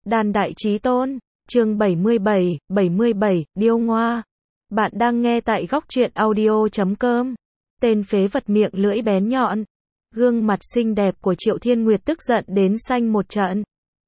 Đàn đại chí tôn, chương 77, điêu ngoa. Bạn đang nghe tại góc truyện audio.com. Tên phế vật miệng lưỡi bén nhọn. Gương mặt xinh đẹp của Triệu Thiên Nguyệt tức giận đến xanh một trận.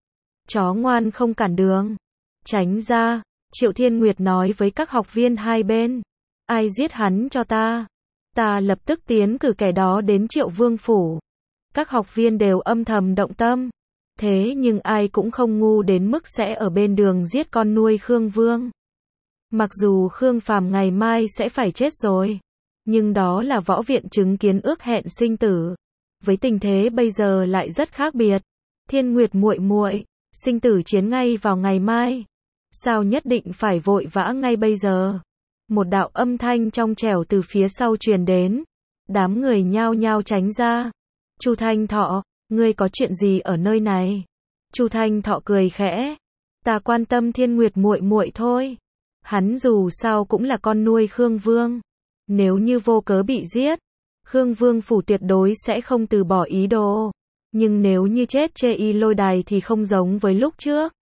Chó ngoan không cản đường. Tránh ra, Triệu Thiên Nguyệt nói với các học viên hai bên. Ai giết hắn cho ta? Ta lập tức tiến cử kẻ đó đến Triệu Vương phủ. Các học viên đều âm thầm động tâm. Thế nhưng ai cũng không ngu đến mức sẽ ở bên đường giết con nuôi Khương Vương. Mặc dù Khương Phàm ngày mai sẽ phải chết rồi, nhưng đó là võ viện chứng kiến ước hẹn sinh tử. Với tình thế bây giờ lại rất khác biệt. Thiên Nguyệt muội muội, sinh tử chiến ngay vào ngày mai. Sao nhất định phải vội vã ngay bây giờ? Một đạo âm thanh trong trẻo từ phía sau truyền đến. Đám người nhao nhao tránh ra. Chu Thanh Thọ, ngươi có chuyện gì ở nơi này? Chu Thanh Thọ cười khẽ. Ta quan tâm Thiên Nguyệt muội muội thôi. Hắn dù sao cũng là con nuôi Khương Vương. Nếu như vô cớ bị giết, Khương Vương phủ tuyệt đối sẽ không từ bỏ ý đồ. Nhưng nếu như chết chê y lôi đài thì không giống với lúc trước.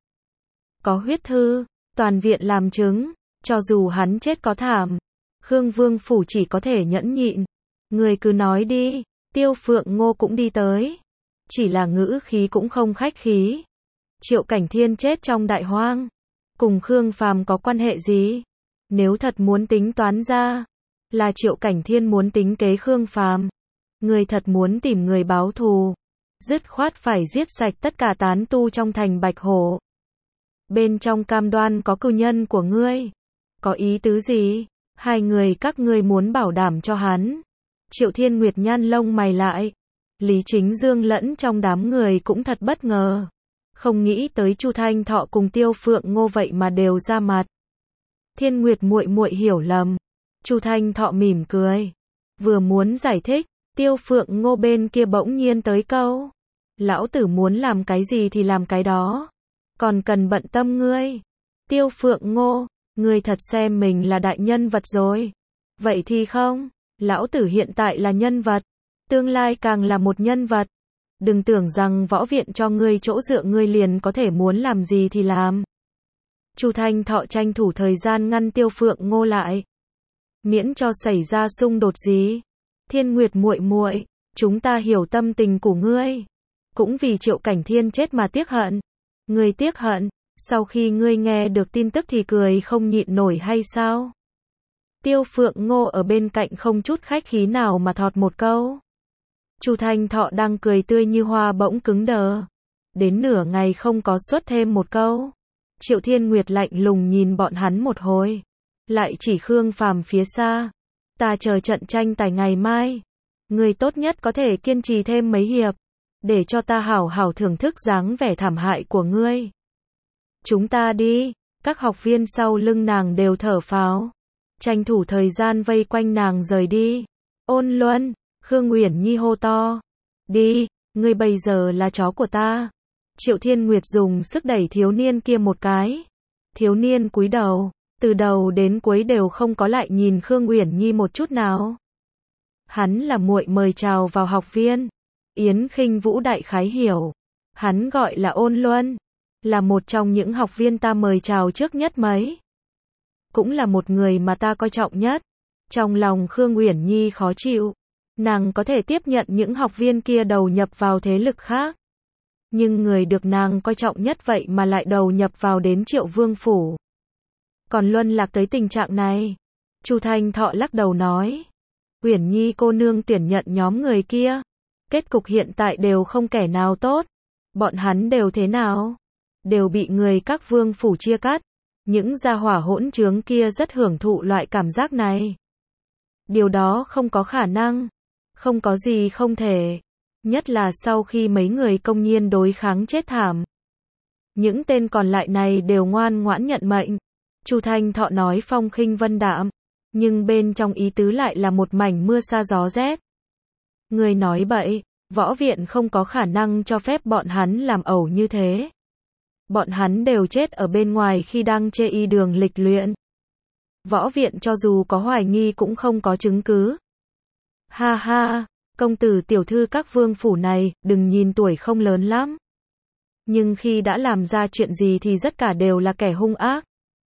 Có huyết thư, toàn viện làm chứng, cho dù hắn chết có thảm, Khương Vương phủ chỉ có thể nhẫn nhịn. Người cứ nói đi. Tiêu Phượng Ngô cũng đi tới. Chỉ là ngữ khí cũng không khách khí. Triệu Cảnh Thiên chết trong đại hoang. Cùng Khương Phàm có quan hệ gì? Nếu thật muốn tính toán ra, là Triệu Cảnh Thiên muốn tính kế Khương Phàm. Người thật muốn tìm người báo thù. Dứt khoát phải giết sạch tất cả tán tu trong thành Bạch Hổ. Bên trong cam đoan có cừu nhân của ngươi. Có ý tứ gì? Hai người các ngươi muốn bảo đảm cho hắn. Triệu Thiên Nguyệt nhăn lông mày lại. Lý Chính Dương lẫn trong đám người cũng thật bất ngờ. Không nghĩ tới Chu Thanh Thọ cùng Tiêu Phượng Ngô vậy mà đều ra mặt. Thiên Nguyệt muội muội hiểu lầm. Chu Thanh Thọ mỉm cười. Vừa muốn giải thích, Tiêu Phượng Ngô bên kia bỗng nhiên tới câu. Lão tử muốn làm cái gì thì làm cái đó. Còn cần bận tâm ngươi. Tiêu Phượng Ngô, ngươi thật xem mình là đại nhân vật rồi. Vậy thì không. Lão tử hiện tại là nhân vật. Tương lai càng là một nhân vật. Đừng tưởng rằng võ viện cho ngươi chỗ dựa ngươi liền có thể muốn làm gì thì làm. Chu Thanh Thọ tranh thủ thời gian ngăn Tiêu Phượng Ngô lại. Miễn cho xảy ra xung đột gì. Thiên Nguyệt muội muội, chúng ta hiểu tâm tình của ngươi. Cũng vì Triệu Cảnh Thiên chết mà tiếc hận. Ngươi tiếc hận, sau khi ngươi nghe được tin tức thì cười không nhịn nổi hay sao? Tiêu Phượng Ngô ở bên cạnh không chút khách khí nào mà thọt một câu. Chu Thanh Thọ đang cười tươi như hoa bỗng cứng đờ. Đến nửa ngày không có xuất thêm một câu. Triệu Thiên Nguyệt lạnh lùng nhìn bọn hắn một hồi. Lại chỉ Khương Phàm phía xa. Ta chờ trận tranh tài ngày mai. Người tốt nhất có thể kiên trì thêm mấy hiệp. Để cho ta hảo hảo thưởng thức dáng vẻ thảm hại của ngươi. Chúng ta đi. Các học viên sau lưng nàng đều thở phào. Tranh thủ thời gian vây quanh nàng rời đi. Ôn Luân, Khương Uyển Nhi hô to. Đi, ngươi bây giờ là chó của ta. Triệu Thiên Nguyệt dùng sức đẩy thiếu niên kia một cái. Thiếu niên cúi đầu, từ đầu đến cuối đều không có lại nhìn Khương Uyển Nhi một chút nào. Hắn là muội mời chào vào học viên. Yến Khinh Vũ đại khái hiểu. Hắn gọi là Ôn Luân. Là một trong những học viên ta mời chào trước nhất mấy. Cũng là một người mà ta coi trọng nhất. Trong lòng Khương Uyển Nhi khó chịu. Nàng có thể tiếp nhận những học viên kia đầu nhập vào thế lực khác. Nhưng người được nàng coi trọng nhất vậy mà lại đầu nhập vào đến Triệu Vương phủ. Còn luân lạc tới tình trạng này. Chu Thanh Thọ lắc đầu nói. Uyển Nhi cô nương tuyển nhận nhóm người kia. Kết cục hiện tại đều không kẻ nào tốt. Bọn hắn đều thế nào? Đều bị người các vương phủ chia cắt. Những gia hỏa hỗn trướng kia rất hưởng thụ loại cảm giác này. Điều đó không có khả năng. Không có gì không thể. Nhất là sau khi mấy người công nhiên đối kháng chết thảm. Những tên còn lại này đều ngoan ngoãn nhận mệnh. Chu Thanh Thọ nói phong khinh vân đạm. Nhưng bên trong ý tứ lại là một mảnh mưa sa gió rét. Người nói bậy, võ viện không có khả năng cho phép bọn hắn làm ẩu như thế. Bọn hắn đều chết ở bên ngoài khi đang chê y đường lịch luyện. Võ viện cho dù có hoài nghi cũng không có chứng cứ. Ha ha, công tử tiểu thư các vương phủ này, đừng nhìn tuổi không lớn lắm. Nhưng khi đã làm ra chuyện gì thì tất cả đều là kẻ hung ác.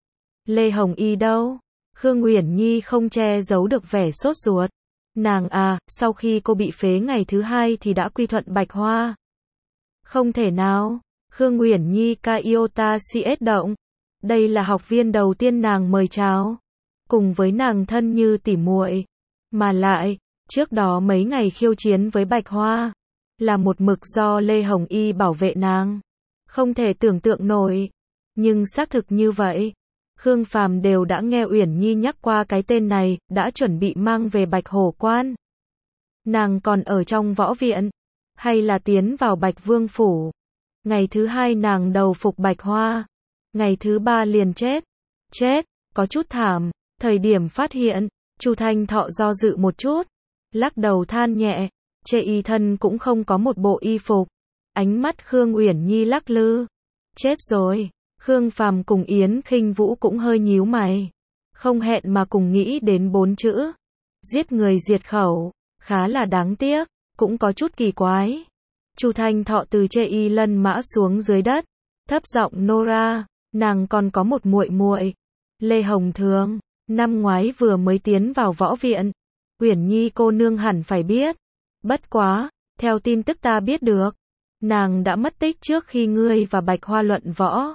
Lê Hồng Y đâu? Khương Uyển Nhi không che giấu được vẻ sốt ruột. Nàng à, sau khi cô bị phế ngày thứ 2 thì đã quy thuận Bạch Hoa. Không thể nào. Khương Uyển Nhi Kaiota CS động. Đây là học viên đầu tiên nàng mời chào. Cùng với nàng thân như tỉ muội. Mà lại, trước đó mấy ngày khiêu chiến với Bạch Hoa. Là một mực do Lê Hồng Y bảo vệ nàng. Không thể tưởng tượng nổi. Nhưng xác thực như vậy. Khương Phàm đều đã nghe Uyển Nhi nhắc qua cái tên này, đã chuẩn bị mang về Bạch Hổ Quan. Nàng còn ở trong võ viện, hay là tiến vào Bạch Vương Phủ. Ngày thứ 2 nàng đầu phục Bạch Hoa, ngày thứ 3 liền chết. Chết, có chút thảm. Thời điểm phát hiện, Chu Thanh Thọ do dự một chút, lắc đầu than nhẹ, chê y thân cũng không có một bộ y phục. Ánh mắt Khương Uyển Nhi lắc lư. Chết rồi. Khương Phàm cùng Yến Khinh Vũ cũng hơi nhíu mày. Không hẹn mà cùng nghĩ đến 4 chữ. Giết người diệt khẩu. Khá là đáng tiếc, cũng có chút kỳ quái. Chu Thanh Thọ từ chê y lân mã xuống dưới đất. Thấp giọng Nora, nàng còn có một muội muội. Lê Hồng Thường, năm ngoái vừa mới tiến vào võ viện. Uyển Nhi cô nương hẳn phải biết. Bất quá, theo tin tức ta biết được, nàng đã mất tích trước khi ngươi và Bạch Hoa luận võ.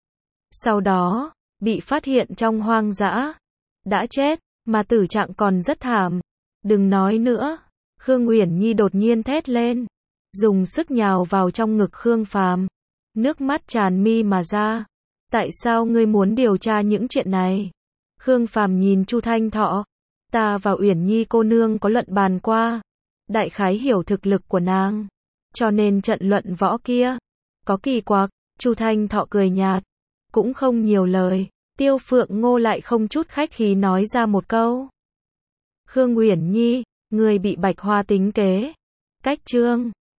Sau đó, bị phát hiện trong hoang dã. Đã chết, mà tử trạng còn rất thảm. Đừng nói nữa. Khương Uyển Nhi đột nhiên thét lên. Dùng sức nhào vào trong ngực Khương Phàm. Nước mắt tràn mi mà ra. Tại sao ngươi muốn điều tra những chuyện này? Khương Phàm nhìn Chu Thanh Thọ. Ta và Uyển Nhi cô nương có luận bàn qua. Đại khái hiểu thực lực của nàng. Cho nên trận luận võ kia. Có kỳ quặc. Chu Thanh Thọ cười nhạt. Cũng không nhiều lời. Tiêu Phượng Ngô lại không chút khách khí nói ra một câu. Khương Uyển Nhi, người bị Bạch Hoa tính kế. Cách chương